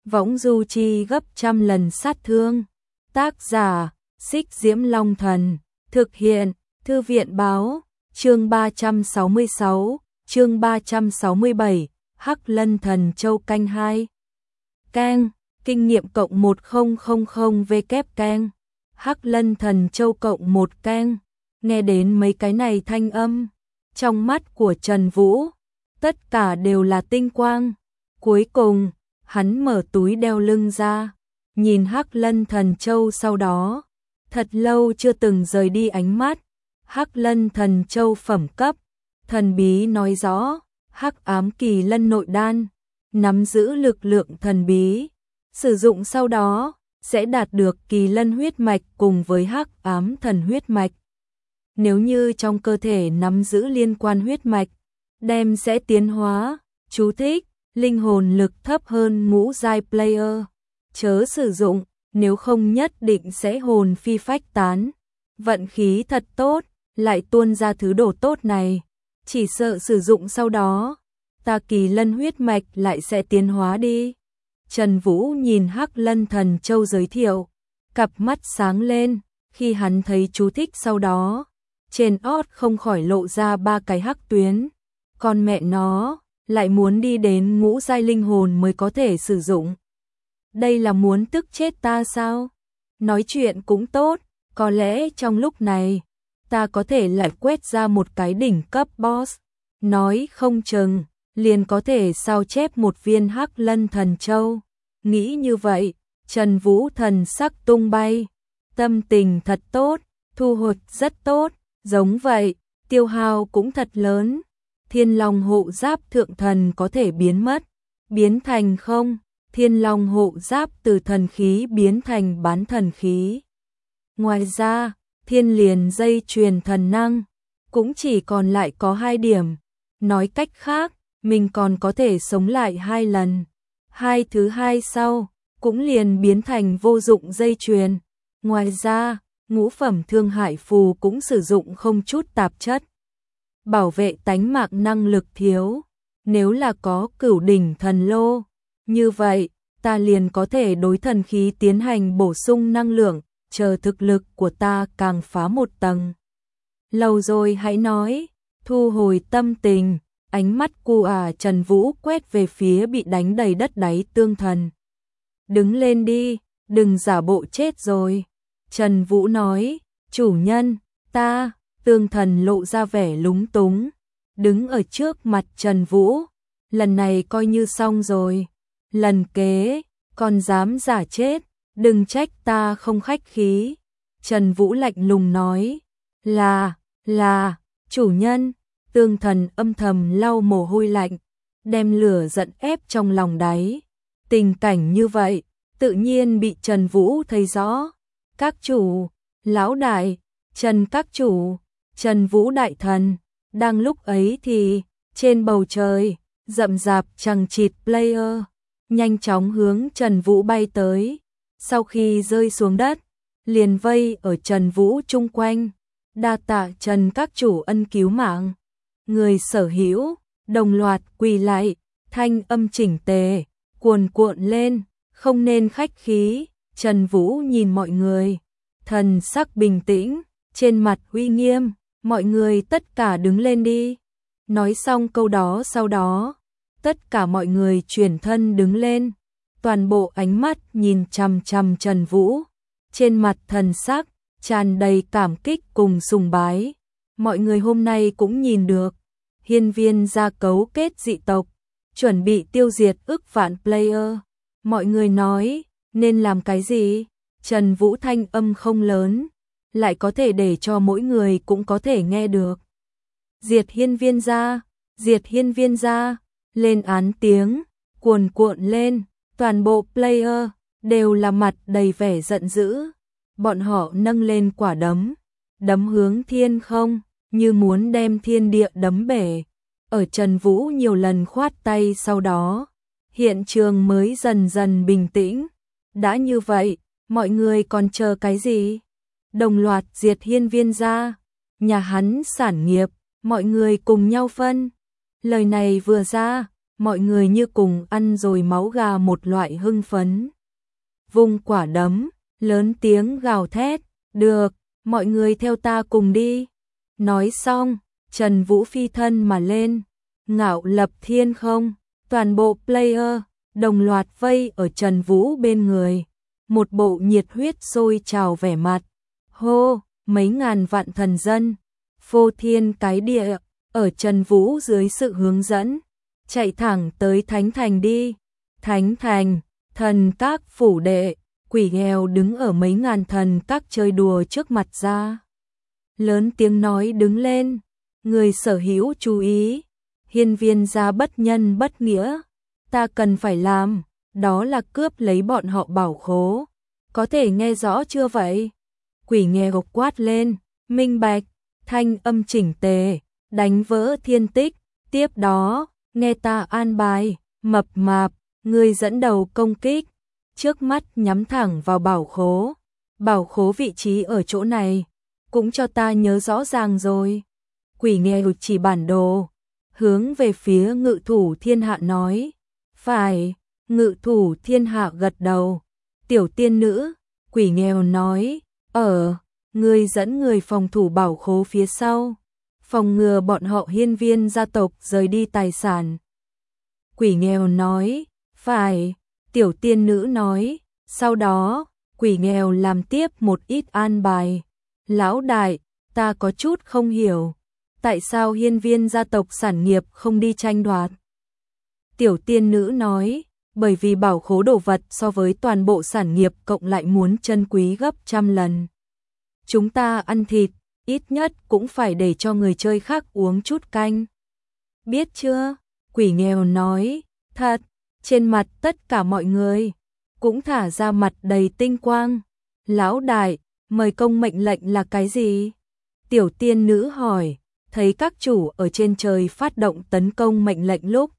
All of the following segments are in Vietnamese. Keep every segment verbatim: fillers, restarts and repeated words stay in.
võng du chi gấp trăm lần sát thương. Tác giả, Xích Diễm Long Thần, thực hiện, Thư viện báo, chương ba trăm sáu mươi sáu, chương ba trăm sáu mươi bảy, Hắc Lân Thần Châu canh hai. Keng, kinh nghiệm cộng một nghìn W keng. Hắc Lân Thần Châu cộng một keng. Nghe đến mấy cái này thanh âm, trong mắt của Trần Vũ, tất cả đều là tinh quang. Cuối cùng, hắn mở túi đeo lưng ra, nhìn Hắc Lân Thần Châu, sau đó, thật lâu chưa từng rời đi ánh mắt. Hắc Lân Thần Châu phẩm cấp, thần bí nói rõ, Hắc Ám Kỳ Lân nội đan, nắm giữ lực lượng thần bí, sử dụng sau đó sẽ đạt được Kỳ Lân huyết mạch cùng với Hắc Ám Thần huyết mạch. Nếu như trong cơ thể nắm giữ liên quan huyết mạch, đem sẽ tiến hóa. Chú thích: linh hồn lực thấp hơn ngũ giai player, chớ sử dụng, nếu không nhất định sẽ hồn phi phách tán. Vận khí thật tốt, lại tuôn ra thứ đồ tốt này, chỉ sợ sử dụng sau đó, ta Kỳ Lân huyết mạch lại sẽ tiến hóa đi. Trần Vũ nhìn Hắc Lân Thần Châu giới thiệu, cặp mắt sáng lên, khi hắn thấy chú thích sau đó, trên ót không khỏi lộ ra ba cái hắc tuyến. Con mẹ nó, lại muốn đi đến ngũ giai linh hồn mới có thể sử dụng. Đây là muốn tức chết ta sao? Nói chuyện cũng tốt, có lẽ trong lúc này, ta có thể lại quét ra một cái đỉnh cấp boss. Nói không chừng, liền có thể sao chép một viên Hắc Lân Thần Châu. Nghĩ như vậy, Trần Vũ thần sắc tung bay. Tâm tình thật tốt, thu hoạch rất tốt, giống vậy, tiêu hao cũng thật lớn. Thiên Long hộ giáp thượng thần có thể biến mất, biến thành không. Thiên Long hộ giáp từ thần khí biến thành bán thần khí. Ngoài ra, thiên liền dây truyền thần năng, cũng chỉ còn lại có hai điểm. Nói cách khác, mình còn có thể sống lại hai lần. Hai thứ hai sau, cũng liền biến thành vô dụng dây truyền. Ngoài ra, ngũ phẩm thương hại phù cũng sử dụng không chút tạp chất, bảo vệ tánh mạng năng lực thiếu. Nếu là có cửu đỉnh thần lô, như vậy, ta liền có thể đối thần khí tiến hành bổ sung năng lượng, chờ thực lực của ta càng phá một tầng. Lâu rồi hãy nói, thu hồi tâm tình, ánh mắt cu à Trần Vũ quét về phía bị đánh đầy đất đáy tương thần. Đứng lên đi, đừng giả bộ chết rồi. Trần Vũ nói, chủ nhân, ta, tương thần lộ ra vẻ lúng túng, đứng ở trước mặt Trần Vũ. Lần này coi như xong rồi. Lần kế, còn dám giả chết, đừng trách ta không khách khí. Trần Vũ lạnh lùng nói, là, là, chủ nhân. Tương thần âm thầm lau mồ hôi lạnh, đem lửa giận ép trong lòng đáy. Tình cảnh như vậy, tự nhiên bị Trần Vũ thấy rõ. Các chủ, lão đại, Trần các chủ, Trần Vũ đại thần. Đang lúc ấy thì, trên bầu trời, rậm rạp chằng chịt player, nhanh chóng hướng Trần Vũ bay tới. Sau khi rơi xuống đất, liền vây ở Trần Vũ chung quanh. Đa tạ Trần các chủ ân cứu mạng. Người sở hữu, đồng loạt quỳ lại, thanh âm chỉnh tề, cuồn cuộn lên, không nên khách khí. Trần Vũ nhìn mọi người, thần sắc bình tĩnh, trên mặt uy nghiêm, mọi người tất cả đứng lên đi. Nói xong câu đó sau đó, tất cả mọi người chuyển thân đứng lên, toàn bộ ánh mắt nhìn chằm chằm Trần Vũ, trên mặt thần sắc tràn đầy cảm kích cùng sùng bái. Mọi người hôm nay cũng nhìn được, hiên viên gia cấu kết dị tộc, chuẩn bị tiêu diệt ức vạn player. Mọi người nói, nên làm cái gì? Trần Vũ thanh âm không lớn, lại có thể để cho mỗi người cũng có thể nghe được. Diệt hiên viên gia, diệt hiên viên gia, lên án tiếng, cuồn cuộn lên, toàn bộ player, đều là mặt đầy vẻ giận dữ. Bọn họ nâng lên quả đấm, đấm hướng thiên không, như muốn đem thiên địa đấm bể. Ở Trần Vũ nhiều lần khoát tay sau đó, hiện trường mới dần dần bình tĩnh. Đã như vậy, mọi người còn chờ cái gì? Đồng loạt diệt hiên viên gia, nhà hắn sản nghiệp, mọi người cùng nhau phân. Lời này vừa ra, mọi người như cùng ăn rồi máu gà một loại hưng phấn. Vung quả đấm, lớn tiếng gào thét, được, mọi người theo ta cùng đi. Nói xong, Trần Vũ phi thân mà lên, ngạo lập thiên không, toàn bộ player đồng loạt vây ở Trần Vũ bên người, một bộ nhiệt huyết sôi trào vẻ mặt. Hô, mấy ngàn vạn thần dân, phô thiên cái địa, ở Trần Vũ dưới sự hướng dẫn, chạy thẳng tới Thánh Thành đi. Thánh Thành, thần các phủ đệ, Quỷ Nghèo đứng ở mấy ngàn thần các chơi đùa trước mặt ra. Lớn tiếng nói đứng lên, người sở hữu chú ý, hiên viên gia bất nhân bất nghĩa, ta cần phải làm, đó là cướp lấy bọn họ bảo khố, có thể nghe rõ chưa vậy? Quỷ Nghèo quát lên, minh bạch, thanh âm chỉnh tề, đánh vỡ thiên tích, tiếp đó, nghe ta an bài, mập mạp, người dẫn đầu công kích, trước mắt nhắm thẳng vào bảo khố, bảo khố vị trí ở chỗ này, cũng cho ta nhớ rõ ràng rồi. Quỷ Nghèo chỉ bản đồ, hướng về phía Ngự Thủ Thiên Hạ nói, phải. Ngự Thủ Thiên Hạ gật đầu, tiểu tiên nữ, Quỷ Nghèo nói, ở, ngươi dẫn người phòng thủ bảo khố phía sau, phòng ngừa bọn họ hiên viên gia tộc rời đi tài sản. Quỷ Nghèo nói, phải. Tiểu tiên nữ nói, sau đó, Quỷ Nghèo làm tiếp một ít an bài. Lão đại, ta có chút không hiểu, tại sao hiên viên gia tộc sản nghiệp không đi tranh đoạt? Tiểu tiên nữ nói, bởi vì bảo khố đồ vật so với toàn bộ sản nghiệp cộng lại muốn chân quý gấp trăm lần. Chúng ta ăn thịt, ít nhất cũng phải để cho người chơi khác uống chút canh. Biết chưa? Quỷ Nghèo nói, thật, trên mặt tất cả mọi người cũng thả ra mặt đầy tinh quang. Lão đại, mời công mệnh lệnh là cái gì? Tiểu tiên nữ hỏi, thấy các chủ ở trên trời phát động tấn công mệnh lệnh lúc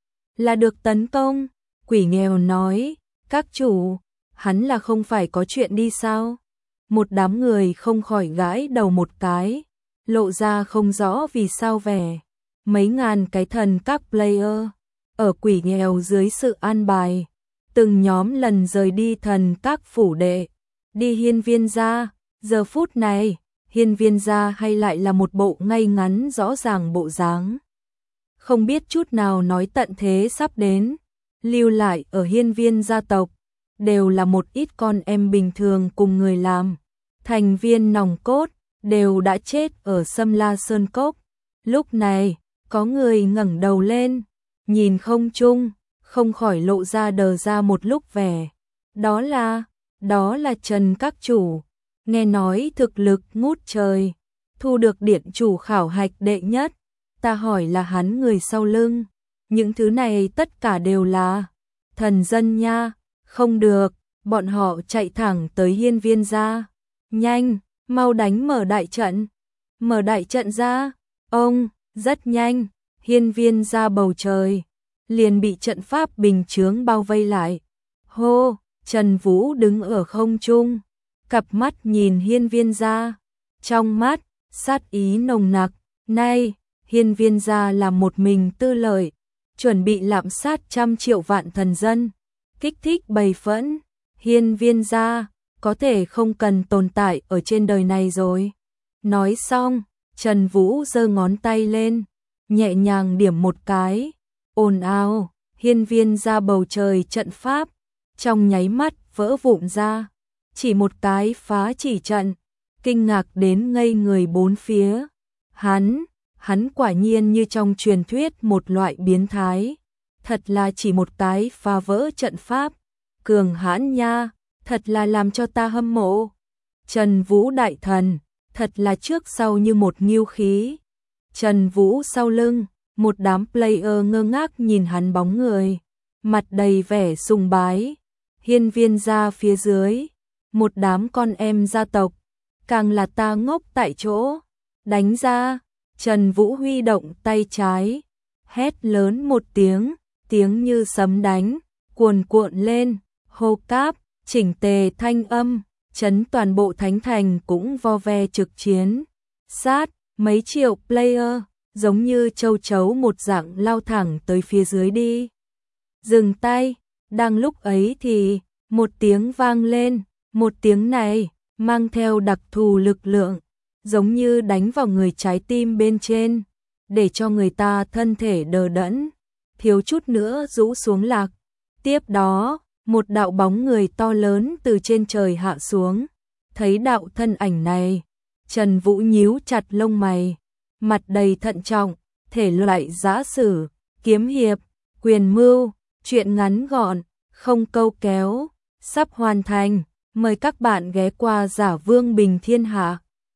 là được tấn công. Quỷ Nghèo nói, các chủ, hắn là không phải có chuyện đi sao? Một đám người không khỏi gãi đầu một cái, lộ ra không rõ vì sao vẻ. Mấy ngàn cái thần các player, ở Quỷ Nghèo dưới sự an bài, từng nhóm lần rời đi thần các phủ đệ, đi hiên viên gia. Giờ phút này, hiên viên gia hay lại là một bộ ngay ngắn rõ ràng bộ dáng. Không biết chút nào nói tận thế sắp đến, lưu lại ở hiên viên gia tộc, đều là một ít con em bình thường cùng người làm. Thành viên nòng cốt, đều đã chết ở Sâm La Sơn Cốc. Lúc này, có người ngẩng đầu lên, nhìn không trung, không khỏi lộ ra đờ ra một lúc vẻ. Đó là, đó là Trần các chủ, nghe nói thực lực ngút trời, thu được điện chủ khảo hạch đệ nhất. Ta hỏi là hắn người sau lưng, những thứ này tất cả đều là thần dân nha. Không được, bọn họ chạy thẳng tới hiên viên gia. Nhanh, mau đánh mở đại trận. Mở đại trận ra. Ông, rất nhanh, hiên viên gia bầu trời liền bị trận pháp bình chướng bao vây lại. Hô, Trần Vũ đứng ở không trung, cặp mắt nhìn hiên viên gia, trong mắt sát ý nồng nặc. Nay, hiên viên gia là một mình tư lợi, chuẩn bị lạm sát trăm triệu vạn thần dân, kích thích bầy phẫn. Hiên viên gia có thể không cần tồn tại ở trên đời này rồi. Nói xong, Trần Vũ giơ ngón tay lên, nhẹ nhàng điểm một cái, ồn ào, hiên viên gia bầu trời trận pháp trong nháy mắt vỡ vụn ra. Chỉ một cái phá chỉ trận, kinh ngạc đến ngây người bốn phía. Hắn, hắn quả nhiên như trong truyền thuyết một loại biến thái. Thật là chỉ một cái phá vỡ trận pháp, cường hãn nha, thật là làm cho ta hâm mộ. Trần Vũ đại thần, thật là trước sau như một nghiêu khí. Trần Vũ sau lưng, một đám player ngơ ngác nhìn hắn bóng người, mặt đầy vẻ sùng bái. Hiên viên gia phía dưới, một đám con em gia tộc, càng là ta ngốc tại chỗ. Đánh ra. Trần Vũ huy động tay trái, hét lớn một tiếng, tiếng như sấm đánh, cuồn cuộn lên, hô cáp, chỉnh tề thanh âm, chấn toàn bộ thánh thành cũng vo ve trực chiến. Sát, mấy triệu player, giống như châu chấu một dạng lao thẳng tới phía dưới đi. Dừng tay, đang lúc ấy thì một tiếng vang lên, một tiếng này mang theo đặc thù lực lượng, giống như đánh vào người trái tim bên trên, để cho người ta thân thể đờ đẫn, thiếu chút nữa rũ xuống lạc. Tiếp đó, một đạo bóng người to lớn từ trên trời hạ xuống. Thấy đạo thân ảnh này, Trần Vũ nhíu chặt lông mày, mặt đầy thận trọng, thể loại giã sử, kiếm hiệp, quyền mưu, chuyện ngắn gọn, không câu kéo, sắp hoàn thành. Mời các bạn ghé qua Giả Vương Bình Thiên Hạ.